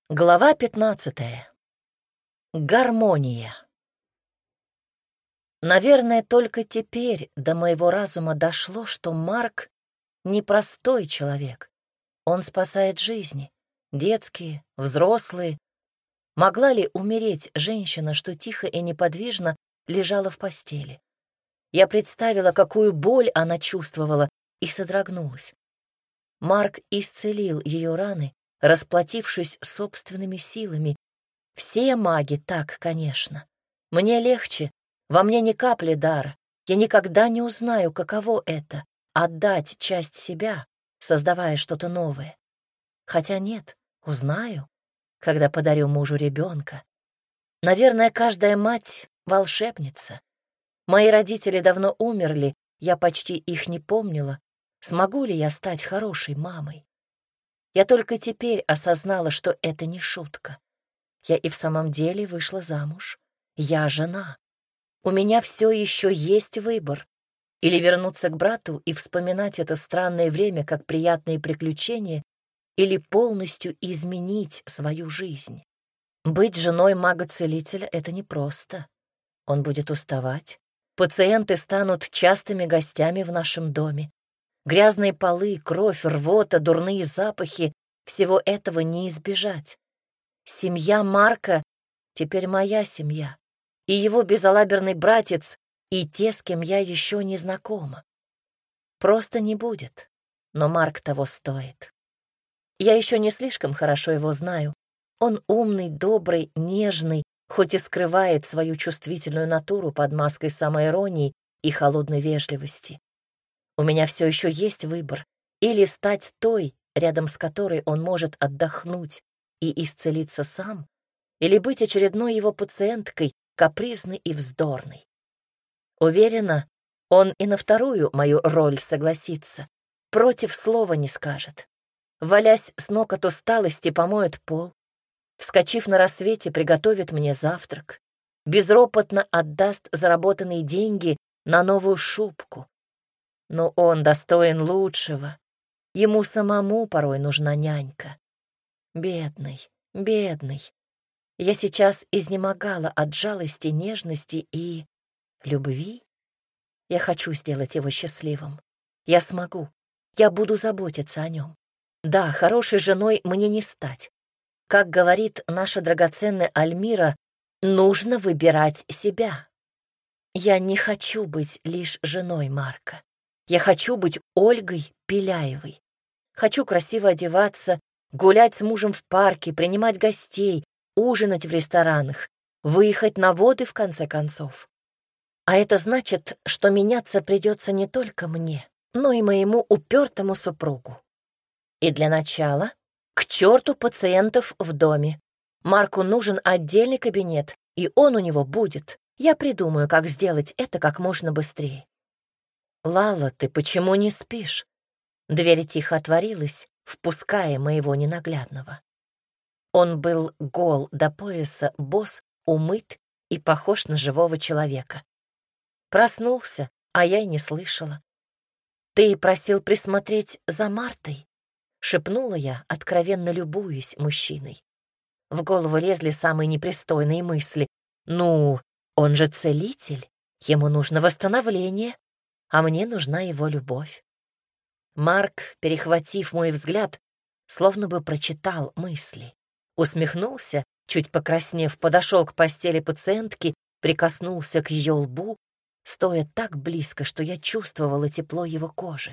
Глава 15. Гармония. Наверное, только теперь до моего разума дошло, что Марк — непростой человек. Он спасает жизни, детские, взрослые. Могла ли умереть женщина, что тихо и неподвижно лежала в постели? Я представила, какую боль она чувствовала, и содрогнулась. Марк исцелил ее раны, расплатившись собственными силами. Все маги так, конечно. Мне легче, во мне ни капли дара. Я никогда не узнаю, каково это — отдать часть себя, создавая что-то новое. Хотя нет, узнаю, когда подарю мужу ребенка. Наверное, каждая мать — волшебница. Мои родители давно умерли, я почти их не помнила. Смогу ли я стать хорошей мамой? Я только теперь осознала, что это не шутка. Я и в самом деле вышла замуж. Я жена. У меня все еще есть выбор. Или вернуться к брату и вспоминать это странное время как приятные приключения, или полностью изменить свою жизнь. Быть женой мага-целителя — это непросто. Он будет уставать. Пациенты станут частыми гостями в нашем доме. Грязные полы, кровь, рвота, дурные запахи — всего этого не избежать. Семья Марка теперь моя семья, и его безалаберный братец, и те, с кем я еще не знакома. Просто не будет, но Марк того стоит. Я еще не слишком хорошо его знаю. Он умный, добрый, нежный, хоть и скрывает свою чувствительную натуру под маской самоиронии и холодной вежливости. У меня все еще есть выбор: или стать той, рядом с которой он может отдохнуть и исцелиться сам, или быть очередной его пациенткой, капризной и вздорной. Уверена, он и на вторую мою роль согласится, против слова не скажет. Валясь с ног от усталости, помоет пол, вскочив на рассвете, приготовит мне завтрак, безропотно отдаст заработанные деньги на новую шубку. Но он достоин лучшего. Ему самому порой нужна нянька. Бедный, бедный. Я сейчас изнемогала от жалости, нежности и любви. Я хочу сделать его счастливым. Я смогу. Я буду заботиться о нем. Да, хорошей женой мне не стать. Как говорит наша драгоценная Альмира, нужно выбирать себя. Я не хочу быть лишь женой Марка. Я хочу быть Ольгой Пеляевой. Хочу красиво одеваться, гулять с мужем в парке, принимать гостей, ужинать в ресторанах, выехать на воды, в конце концов. А это значит, что меняться придется не только мне, но и моему упертому супругу. И для начала к черту пациентов в доме. Марку нужен отдельный кабинет, и он у него будет. Я придумаю, как сделать это как можно быстрее. «Лала, ты почему не спишь?» Дверь тихо отворилась, впуская моего ненаглядного. Он был гол до пояса, босс, умыт и похож на живого человека. Проснулся, а я и не слышала. «Ты просил присмотреть за Мартой?» — шепнула я, откровенно любуясь мужчиной. В голову лезли самые непристойные мысли. «Ну, он же целитель, ему нужно восстановление, а мне нужна его любовь». Марк, перехватив мой взгляд, словно бы прочитал мысли. Усмехнулся, чуть покраснев, подошел к постели пациентки, прикоснулся к ее лбу, стоя так близко, что я чувствовала тепло его кожи.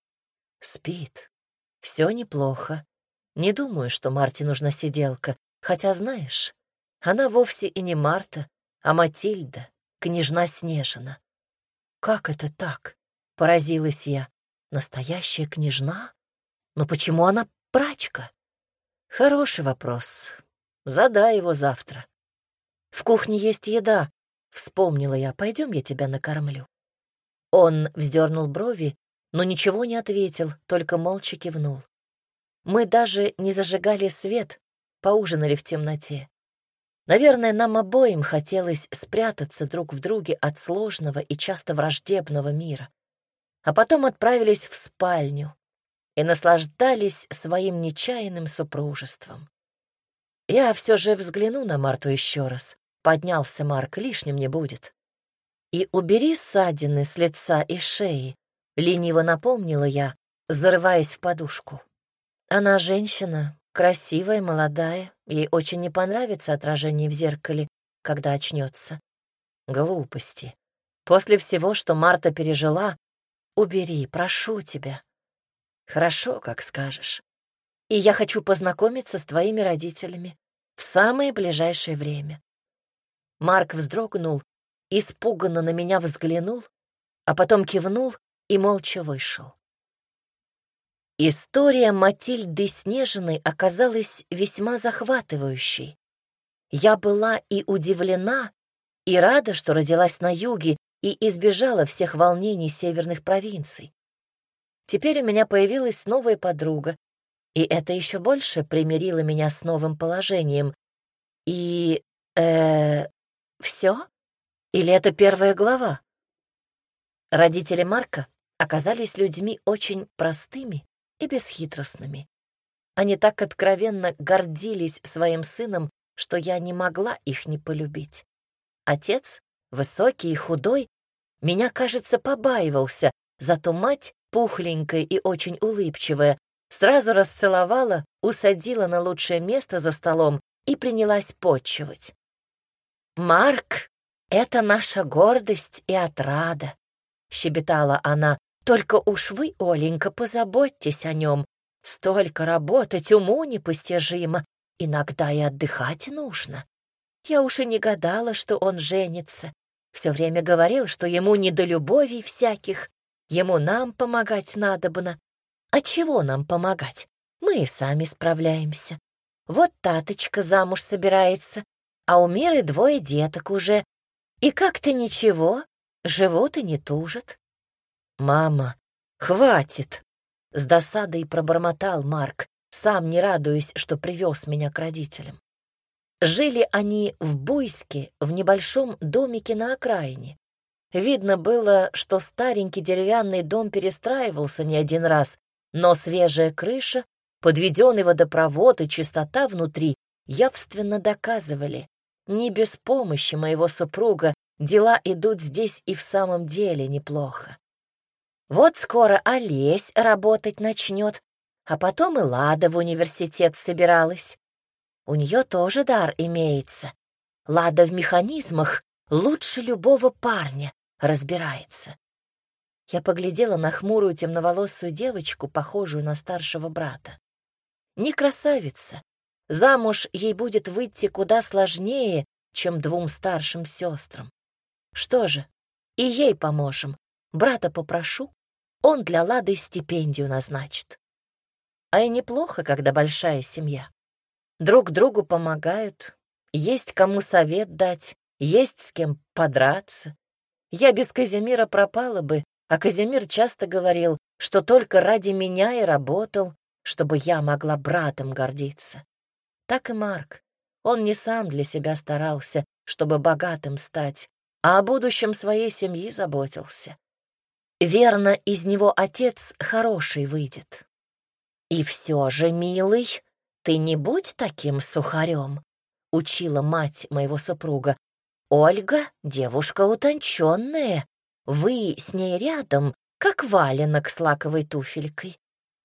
Спит. Все неплохо. Не думаю, что Марте нужна сиделка, хотя, знаешь, она вовсе и не Марта, а Матильда, княжна Снежина. «Как это так?» — поразилась я. «Настоящая княжна? Но почему она прачка?» «Хороший вопрос. Задай его завтра. В кухне есть еда», — вспомнила я. «Пойдем, я тебя накормлю». Он вздернул брови, но ничего не ответил, только молча кивнул. Мы даже не зажигали свет, поужинали в темноте. Наверное, нам обоим хотелось спрятаться друг в друге от сложного и часто враждебного мира. А потом отправились в спальню и наслаждались своим нечаянным супружеством. Я все же взгляну на Марту еще раз. Поднялся Марк, лишним не будет. И убери ссадины с лица и шеи, лениво напомнила я, зарываясь в подушку. Она женщина, красивая, молодая, ей очень не понравится отражение в зеркале, когда очнется. Глупости. После всего, что Марта пережила, убери, прошу тебя. Хорошо, как скажешь. И я хочу познакомиться с твоими родителями в самое ближайшее время. Марк вздрогнул, испуганно на меня взглянул, а потом кивнул и молча вышел. История Матильды Снежиной оказалась весьма захватывающей. Я была и удивлена, и рада, что родилась на юге и избежала всех волнений северных провинций. Теперь у меня появилась новая подруга, и это еще больше примирило меня с новым положением. И... все? Или это первая глава? Родители Марка оказались людьми очень простыми и бесхитростными. Они так откровенно гордились своим сыном, что я не могла их не полюбить. Отец, высокий и худой, меня, кажется, побаивался, зато мать, пухленькая и очень улыбчивая, сразу расцеловала, усадила на лучшее место за столом и принялась потчевать. «Марк, это наша гордость и отрада», — щебетала она. «Только уж вы, Оленька, позаботьтесь о нем. Столько работать уму непостижимо, иногда и отдыхать нужно. Я уж и не гадала, что он женится. Все время говорил, что ему не до любовей всяких, ему нам помогать надобно. А чего нам помогать? Мы и сами справляемся. Вот Таточка замуж собирается, а у Миры 2 деток уже. И как-то ничего, живут и не тужат». «Мама, хватит!» — с досадой пробормотал Марк, сам не радуясь, что привез меня к родителям. Жили они в Буйске, в небольшом домике на окраине. Видно было, что старенький деревянный дом перестраивался не один раз, но свежая крыша, подведенный водопровод и чистота внутри явственно доказывали, не без помощи моего супруга дела идут здесь и в самом деле неплохо. Вот скоро Олесь работать начнет, а потом и Лада в университет собиралась. У нее тоже дар имеется. Лада в механизмах лучше любого парня разбирается. Я поглядела на хмурую темноволосую девочку, похожую на старшего брата. Не красавица. Замуж ей будет выйти куда сложнее, чем 2 старшим сестрам. Что же, и ей поможем. Брата попрошу, он для Лады стипендию назначит. А и неплохо, когда большая семья. Друг другу помогают, есть кому совет дать, есть с кем подраться. Я без Казимира пропала бы, а Казимир часто говорил, что только ради меня и работал, чтобы я могла братом гордиться. Так и Марк. Он не сам для себя старался, чтобы богатым стать, а о будущем своей семьи заботился. Верно, из него отец хороший выйдет. И все же, милый, ты не будь таким сухарем, учила мать моего супруга. Ольга — девушка утонченная, вы с ней рядом, как валенок с лаковой туфелькой.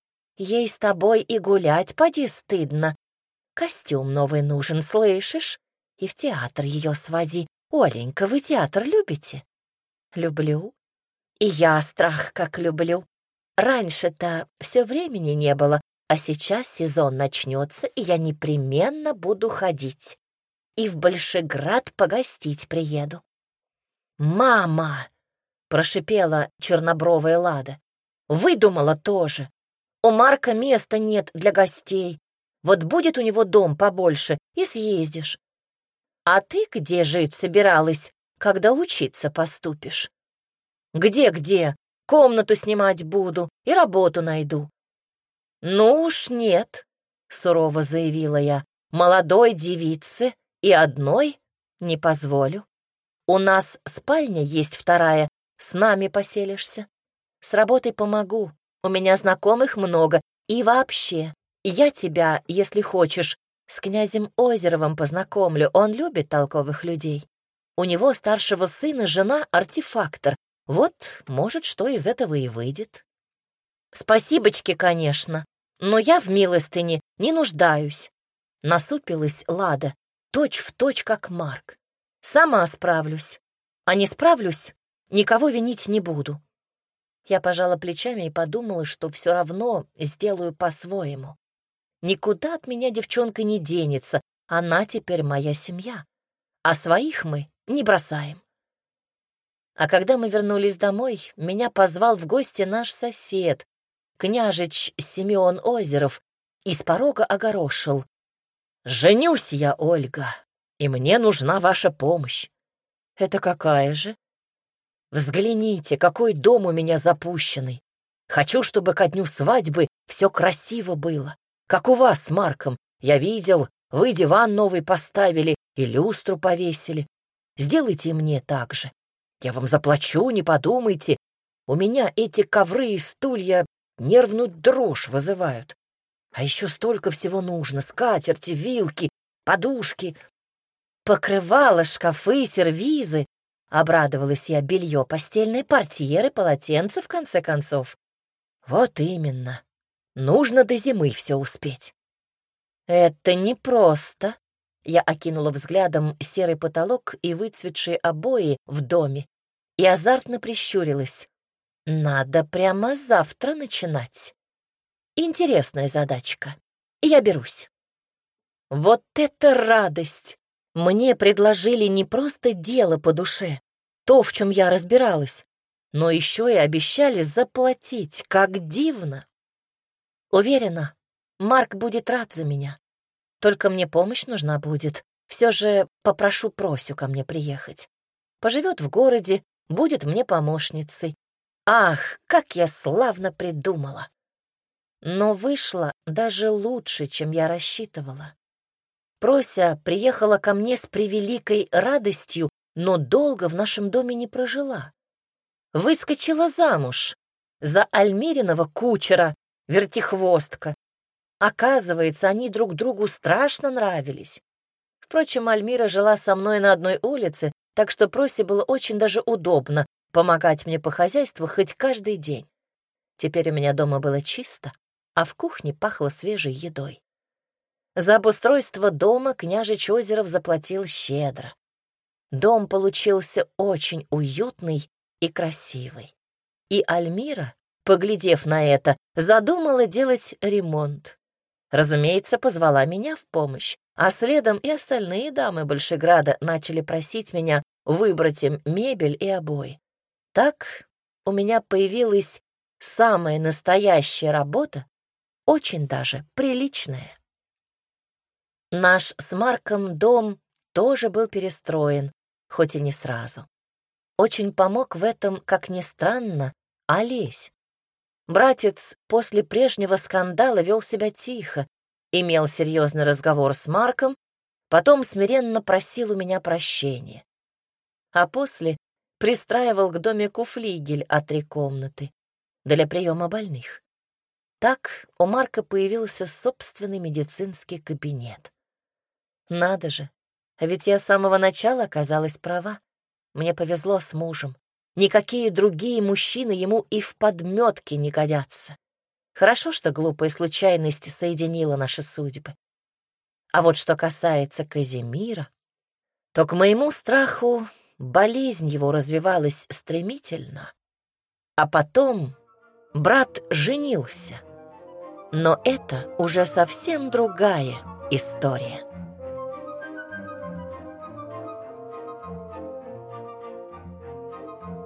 Ей с тобой и гулять поди стыдно. Костюм новый нужен, слышишь? И в театр ее своди. Оленька, вы театр любите? Люблю. И я страх как люблю. Раньше-то все времени не было, а сейчас сезон начнется, и я непременно буду ходить. И в Большеград погостить приеду. «Мама!» — прошипела чернобровая Лада. «Выдумала тоже. У Марка места нет для гостей. Вот будет у него дом побольше, и съездишь. А ты где жить собиралась, когда учиться поступишь?» «Где-где? Комнату снимать буду и работу найду». «Ну уж нет», — сурово заявила я, «молодой девице и одной не позволю. У нас спальня есть 2, с нами поселишься. С работой помогу, у меня знакомых много, и вообще, я тебя, если хочешь, С князем Озеровым познакомлю, он любит толковых людей. У него старшего сына жена артефактор. Вот, может, что из этого и выйдет. Спасибочки, конечно, но я в милостыне не нуждаюсь. Насупилась Лада, точь-в-точь, как Марк. Сама справлюсь. А не справлюсь, никого винить не буду. Я пожала плечами и подумала, что все равно сделаю по-своему. Никуда от меня девчонка не денется, она теперь моя семья. А своих мы не бросаем. А когда мы вернулись домой, меня позвал в гости наш сосед, княжич Семён Озеров, и с порога огорошил. «Женюсь я, Ольга, и мне нужна ваша помощь». «Это какая же?» «Взгляните, какой дом у меня запущенный. Хочу, чтобы ко дню свадьбы все красиво было. Как у вас с Марком. Я видел, вы диван новый поставили и люстру повесили. Сделайте и мне так же. Я вам заплачу, не подумайте. У меня эти ковры и стулья нервную дрожь вызывают. А еще столько всего нужно: скатерти, вилки, подушки, покрывала, шкафы, сервизы. Обрадовалась я: белье, постельные портьеры, полотенца, в конце концов. Вот именно. Нужно до зимы все успеть. Это непросто. Я окинула взглядом серый потолок и выцветшие обои в доме и азартно прищурилась. Надо прямо завтра начинать. Интересная задачка. Я берусь. Вот это радость! Мне предложили не просто дело по душе, то, в чем я разбиралась, но еще и обещали заплатить. Как дивно! Уверена, Марк будет рад за меня. Только мне помощь нужна будет. Все же попрошу Просю ко мне приехать. Поживет в городе, будет мне помощницей. Ах, как я славно придумала! Но вышло даже лучше, чем я рассчитывала. Прося приехала ко мне с превеликой радостью, но долго в нашем доме не прожила. Выскочила замуж за Альмириного кучера, вертихвостка. Оказывается, они друг другу страшно нравились. Впрочем, Альмира жила со мной на одной улице, так что Просе было очень даже удобно помогать мне по хозяйству хоть каждый день. Теперь у меня дома было чисто, а в кухне пахло свежей едой. За обустройство дома княжич Озеров заплатил щедро. Дом получился очень уютный и красивый. И Альмира, поглядев на это, задумала делать ремонт. Разумеется, позвала меня в помощь, а следом и остальные дамы Большеграда начали просить меня выбрать им мебель и обои. Так у меня появилась самая настоящая работа, очень даже приличная. Наш с Марком дом тоже был перестроен, хоть и не сразу. Очень помог в этом, как ни странно, Олесь. Братец после прежнего скандала вел себя тихо, имел серьезный разговор с Марком, потом смиренно просил у меня прощения. А после пристраивал к домику флигель о 3 комнаты для приема больных. Так у Марка появился собственный медицинский кабинет. Надо же, а ведь я с самого начала оказалась права. Мне повезло с мужем. Никакие другие мужчины ему и в подметке не годятся. Хорошо, что глупая случайность соединила наши судьбы. А вот что касается Казимира, то, к моему страху, болезнь его развивалась стремительно. А потом брат женился. Но это уже совсем другая история.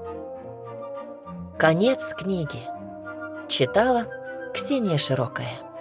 Конец книги. Читала Ксения Широкая.